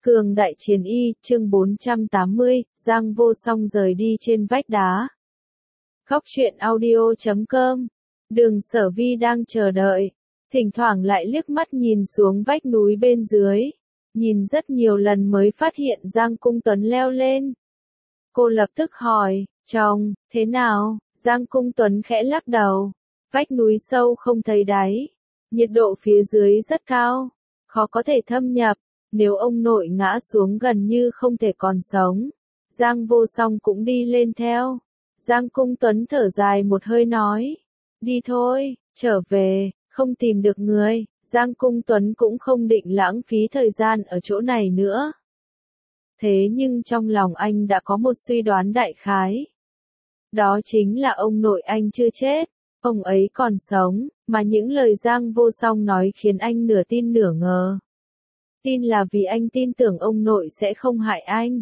Cường đại chiến y, chương 480, Giang Vô Song rời đi trên vách đá. Góc truyện audio.com. Đường Sở Vi đang chờ đợi, thỉnh thoảng lại liếc mắt nhìn xuống vách núi bên dưới, nhìn rất nhiều lần mới phát hiện Giang Cung Tuấn leo lên. Cô lập tức hỏi, chồng, thế nào? Giang Cung Tuấn khẽ lắc đầu, vách núi sâu không thấy đáy, nhiệt độ phía dưới rất cao, khó có thể thâm nhập. Nếu ông nội ngã xuống gần như không thể còn sống. Giang Vô Song cũng đi lên theo. Giang Cung Tuấn thở dài một hơi nói. Đi thôi, trở về, không tìm được người. Giang Cung Tuấn cũng không định lãng phí thời gian ở chỗ này nữa. Thế nhưng trong lòng anh đã có một suy đoán đại khái. Đó chính là ông nội anh chưa chết, ông ấy còn sống, mà những lời Giang Vô Song nói khiến anh nửa tin nửa ngờ. Tin là vì anh tin tưởng ông nội sẽ không hại anh.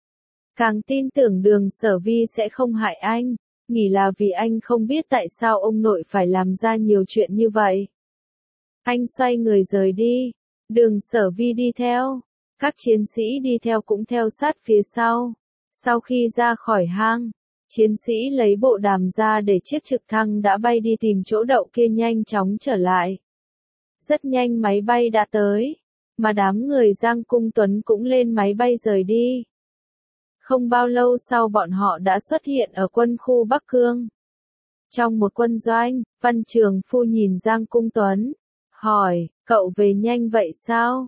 Càng tin tưởng Đường Sở Vi sẽ không hại anh, nghĩ là vì anh không biết tại sao ông nội phải làm ra nhiều chuyện như vậy. Anh xoay người rời đi, Đường Sở Vi đi theo, các chiến sĩ đi theo cũng theo sát phía sau. Sau khi ra khỏi hang, chiến sĩ lấy bộ đàm ra để chiếc trực thăng đã bay đi tìm chỗ đậu kia nhanh chóng trở lại. Rất nhanh máy bay đã tới. Mà đám người Giang Cung Tuấn cũng lên máy bay rời đi. Không bao lâu sau bọn họ đã xuất hiện ở quân khu Bắc Cương. Trong một quân doanh, Văn Trường Phu nhìn Giang Cung Tuấn, hỏi, cậu về nhanh vậy sao?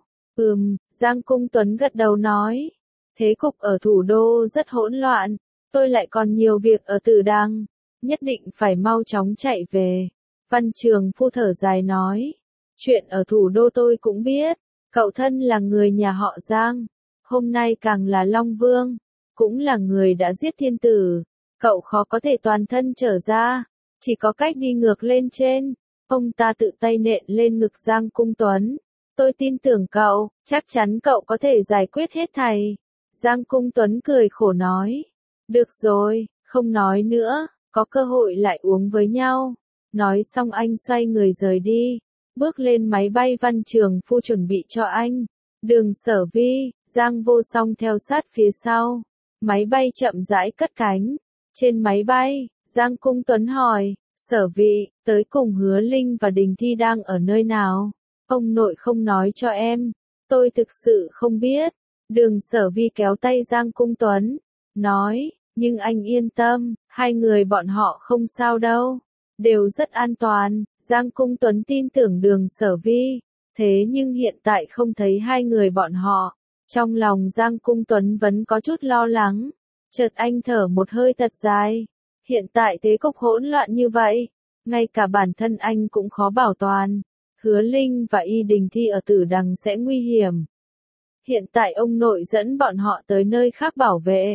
Giang Cung Tuấn gật đầu nói, thế cục ở thủ đô rất hỗn loạn, tôi lại còn nhiều việc ở Tử Đằng, nhất định phải mau chóng chạy về. Văn Trường Phu thở dài nói, chuyện ở thủ đô tôi cũng biết. Cậu thân là người nhà họ Giang, hôm nay càng là Long Vương, cũng là người đã giết thiên tử, cậu khó có thể toàn thân trở ra, chỉ có cách đi ngược lên trên. Ông ta tự tay nện lên ngực Giang Cung Tuấn, tôi tin tưởng cậu, chắc chắn cậu có thể giải quyết hết thảy. Giang Cung Tuấn cười khổ nói, được rồi, không nói nữa, có cơ hội lại uống với nhau. Nói xong anh xoay người rời đi. Bước lên máy bay. Văn Trường Phu chuẩn bị cho anh. Đường Sở Vi, Giang Vô Song theo sát phía sau. Máy bay chậm rãi cất cánh. Trên máy bay, Giang Cung Tuấn hỏi, Sở Vi, tới cùng Hứa Linh và Đình Thi đang ở nơi nào? Ông nội không nói cho em. Tôi thực sự không biết. Đường Sở Vi kéo tay Giang Cung Tuấn, nói, nhưng anh yên tâm, hai người bọn họ không sao đâu. Đều rất an toàn. Giang Cung Tuấn tin tưởng Đường Sở Vi, thế nhưng hiện tại không thấy hai người bọn họ. Trong lòng Giang Cung Tuấn vẫn có chút lo lắng. Chợt anh thở một hơi thật dài. Hiện tại thế cục hỗn loạn như vậy, ngay cả bản thân anh cũng khó bảo toàn. Hứa Linh và Y Đình Thi ở Tử Đằng sẽ nguy hiểm. Hiện tại ông nội dẫn bọn họ tới nơi khác bảo vệ.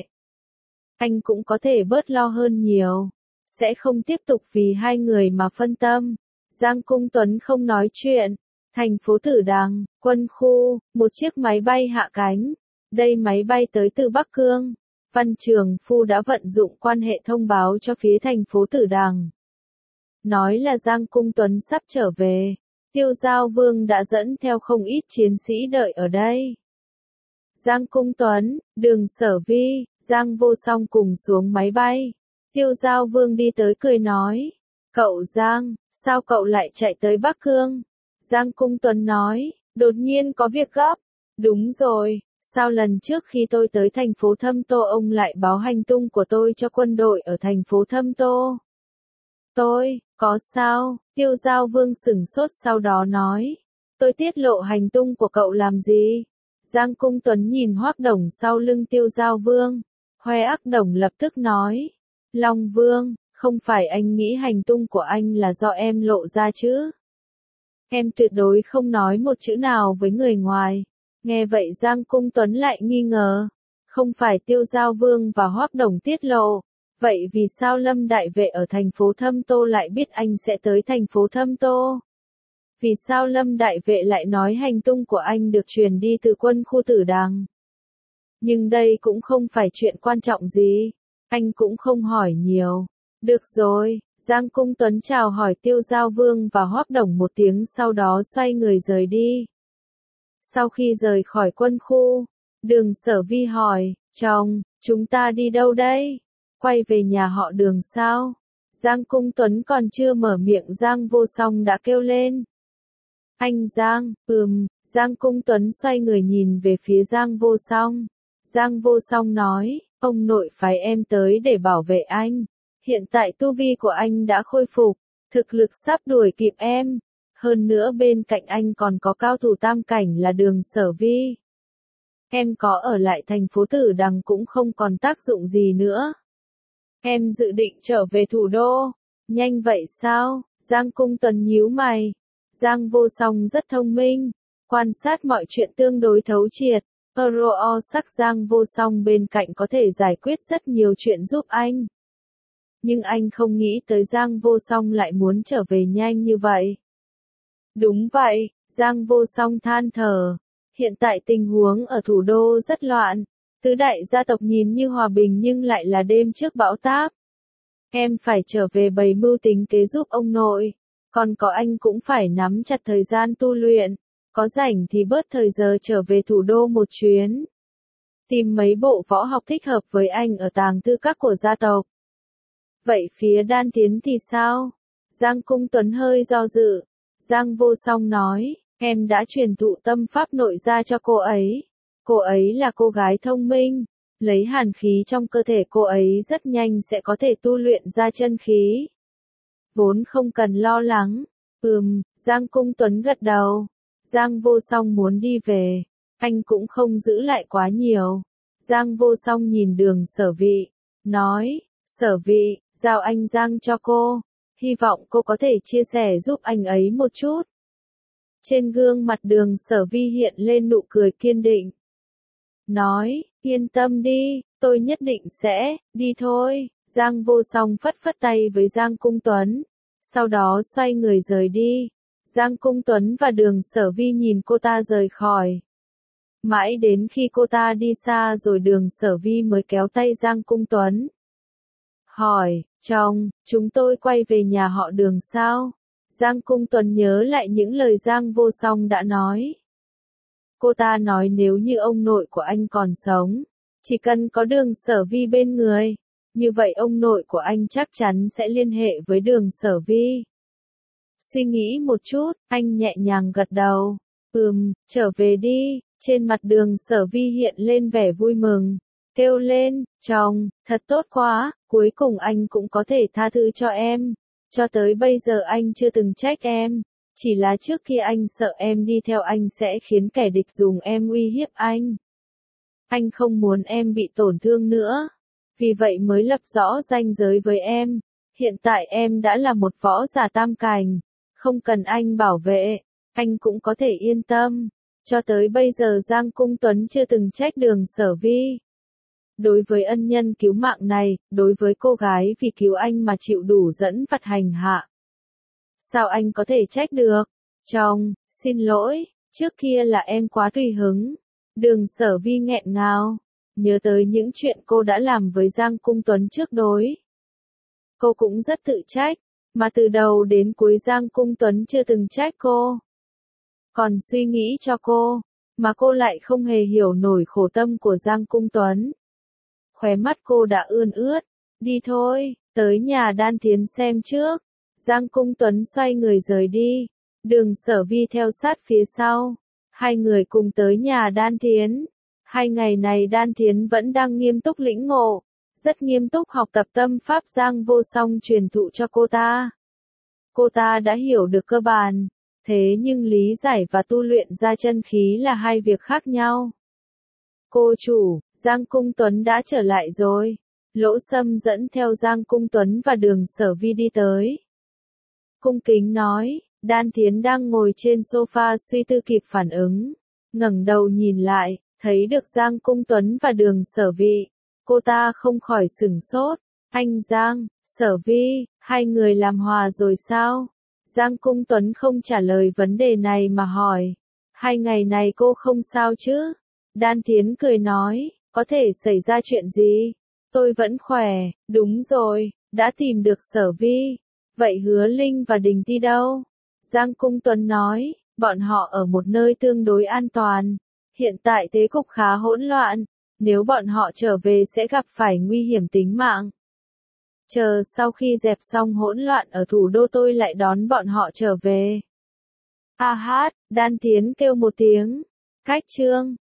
Anh cũng có thể bớt lo hơn nhiều. Sẽ không tiếp tục vì hai người mà phân tâm. Giang Cung Tuấn không nói chuyện. Thành phố Tử Đằng, quân khu, một chiếc máy bay hạ cánh. Đây máy bay tới từ Bắc Cương. Văn Trường Phu đã vận dụng quan hệ thông báo cho phía thành phố Tử Đằng. Nói là Giang Cung Tuấn sắp trở về. Tiêu Giao Vương đã dẫn theo không ít chiến sĩ đợi ở đây. Giang Cung Tuấn, Đường Sở Vi, Giang Vô Song cùng xuống máy bay. Tiêu Giao Vương đi tới cười nói, cậu Giang, sao cậu lại chạy tới Bắc Cương? Giang Cung Tuấn nói, đột nhiên có việc gấp. Đúng rồi, sao lần trước khi tôi tới thành phố Thâm Tô ông lại báo hành tung của tôi cho quân đội ở thành phố Thâm Tô? Có sao? Tiêu Giao Vương sửng sốt sau đó nói, tôi tiết lộ hành tung của cậu làm gì? Giang Cung Tuấn nhìn Hoắc Đồng sau lưng Tiêu Giao Vương. Hoắc Đồng lập tức nói, Long Vương, không phải anh nghĩ hành tung của anh là do em lộ ra chứ? Em tuyệt đối không nói một chữ nào với người ngoài. Nghe vậy Giang Cung Tuấn lại nghi ngờ. Không phải Tiêu Giao Vương và Hoắc Đồng tiết lộ. Vậy vì sao Lâm Đại Vệ ở thành phố Thâm Tô lại biết anh sẽ tới thành phố Thâm Tô? Vì sao Lâm Đại Vệ lại nói hành tung của anh được truyền đi từ quân khu Tử Đằng? Nhưng đây cũng không phải chuyện quan trọng gì. Anh cũng không hỏi nhiều. Được rồi, Giang Cung Tuấn chào hỏi Tiêu Giao Vương và Hoắc Đồng một tiếng sau đó xoay người rời đi. Sau khi rời khỏi quân khu, Đường Sở Vi hỏi, chồng, chúng ta đi đâu đây? Quay về nhà họ Đường sao? Giang Cung Tuấn còn chưa mở miệng Giang Vô Song đã kêu lên. Anh Giang, Giang Cung Tuấn xoay người nhìn về phía Giang Vô Song. Giang Vô Song nói, ông nội phái em tới để bảo vệ anh. Hiện tại tu vi của anh đã khôi phục, thực lực sắp đuổi kịp em. Hơn nữa bên cạnh anh còn có cao thủ tam cảnh là Đường Sở Vi. Em có ở lại thành phố Tử Đằng cũng không còn tác dụng gì nữa. Em dự định trở về thủ đô. Nhanh vậy sao? Giang Cung Tuấn nhíu mày. Giang Vô Song rất thông minh, quan sát mọi chuyện tương đối thấu triệt. Sắc Giang Vô Song bên cạnh có thể giải quyết rất nhiều chuyện giúp anh. Nhưng anh không nghĩ tới Giang Vô Song lại muốn trở về nhanh như vậy. Đúng vậy, Giang Vô Song than thở. Hiện tại tình huống ở thủ đô rất loạn. Tứ đại gia tộc nhìn như hòa bình nhưng lại là đêm trước bão táp. Em phải trở về bày mưu tính kế giúp ông nội. Còn có anh cũng phải nắm chặt thời gian tu luyện. Có rảnh thì bớt thời giờ trở về thủ đô một chuyến. Tìm mấy bộ võ học thích hợp với anh ở tàng thư các của gia tộc. Vậy phía Đan Tiến thì sao? Giang Cung Tuấn hơi do dự. Giang Vô Song nói, em đã truyền thụ tâm pháp nội gia cho cô ấy. Cô ấy là cô gái thông minh. Lấy hàn khí trong cơ thể cô ấy rất nhanh sẽ có thể tu luyện ra chân khí. Vốn không cần lo lắng. Giang Cung Tuấn gật đầu. Giang Vô Song muốn đi về. Anh cũng không giữ lại quá nhiều. Giang Vô Song nhìn Đường Sở Vi. Nói, Sở Vi, giao anh Giang cho cô. Hy vọng cô có thể chia sẻ giúp anh ấy một chút. Trên gương mặt Đường Sở Vi hiện lên nụ cười kiên định. Nói, yên tâm đi, tôi nhất định sẽ, đi thôi. Giang Vô Song phất phất tay với Giang Cung Tuấn. Sau đó xoay người rời đi. Giang Cung Tuấn và Đường Sở Vi nhìn cô ta rời khỏi. Mãi đến khi cô ta đi xa rồi Đường Sở Vi mới kéo tay Giang Cung Tuấn. Hỏi, chồng, chúng tôi quay về nhà họ Đường sao? Giang Cung Tuấn nhớ lại những lời Giang Vô Song đã nói. Cô ta nói nếu như ông nội của anh còn sống, chỉ cần có Đường Sở Vi bên người, như vậy ông nội của anh chắc chắn sẽ liên hệ với Đường Sở Vi. Suy nghĩ một chút, anh nhẹ nhàng gật đầu. Trở về đi. Trên mặt Đường Sở Vi hiện lên vẻ vui mừng. Kêu lên, chồng, thật tốt quá, cuối cùng anh cũng có thể tha thứ cho em. Cho tới bây giờ anh chưa từng trách em. Chỉ là trước khi anh sợ em đi theo anh sẽ khiến kẻ địch dùng em uy hiếp anh. Anh không muốn em bị tổn thương nữa. Vì vậy mới lập rõ ranh giới với em. Hiện tại em đã là một võ giả tam cảnh. Không cần anh bảo vệ. Anh cũng có thể yên tâm. Cho tới bây giờ Giang Cung Tuấn chưa từng trách Đường Sở Vi. Đối với ân nhân cứu mạng này, đối với cô gái vì cứu anh mà chịu đủ dẫn vặt hành hạ. Sao anh có thể trách được? Chồng, xin lỗi, trước kia là em quá tùy hứng. Đường Sở Vi nghẹn ngào, nhớ tới những chuyện cô đã làm với Giang Cung Tuấn trước đối. Cô cũng rất tự trách, mà từ đầu đến cuối Giang Cung Tuấn chưa từng trách cô. Còn suy nghĩ cho cô, mà cô lại không hề hiểu nổi khổ tâm của Giang Cung Tuấn. Khóe mắt cô đã ươn ướt, đi thôi, tới nhà Đan Tiến xem trước. Giang Cung Tuấn xoay người rời đi, Đường Sở Vi theo sát phía sau. Hai người cùng tới nhà Đan Tiến. 2 ngày này Đan Tiến vẫn đang nghiêm túc lĩnh ngộ, rất nghiêm túc học tập tâm pháp Giang Vô Song truyền thụ cho cô ta. Cô ta đã hiểu được cơ bản, thế nhưng lý giải và tu luyện ra chân khí là hai việc khác nhau. Cô chủ, Giang Cung Tuấn đã trở lại rồi. Lỗ Sâm dẫn theo Giang Cung Tuấn và Đường Sở Vi đi tới. Cung kính nói, Đan Tiến đang ngồi trên sofa suy tư kịp phản ứng. Ngẩng đầu nhìn lại, thấy được Giang Cung Tuấn và Đường Sở Vi. Cô ta không khỏi sửng sốt. Anh Giang, Sở Vi, hai người làm hòa rồi sao? Giang Cung Tuấn không trả lời vấn đề này mà hỏi. 2 ngày này cô không sao chứ? Đan Tiến cười nói, có thể xảy ra chuyện gì? Tôi vẫn khỏe, đúng rồi, đã tìm được Sở Vi. Vậy Hứa Linh và Đình Ti đâu? Giang Cung Tuấn nói, bọn họ ở một nơi tương đối an toàn. Hiện tại thế cục khá hỗn loạn, nếu bọn họ trở về sẽ gặp phải nguy hiểm tính mạng. Chờ sau khi dẹp xong hỗn loạn ở thủ đô tôi lại đón bọn họ trở về. A hát, Đan Tiến kêu một tiếng. Cách chương.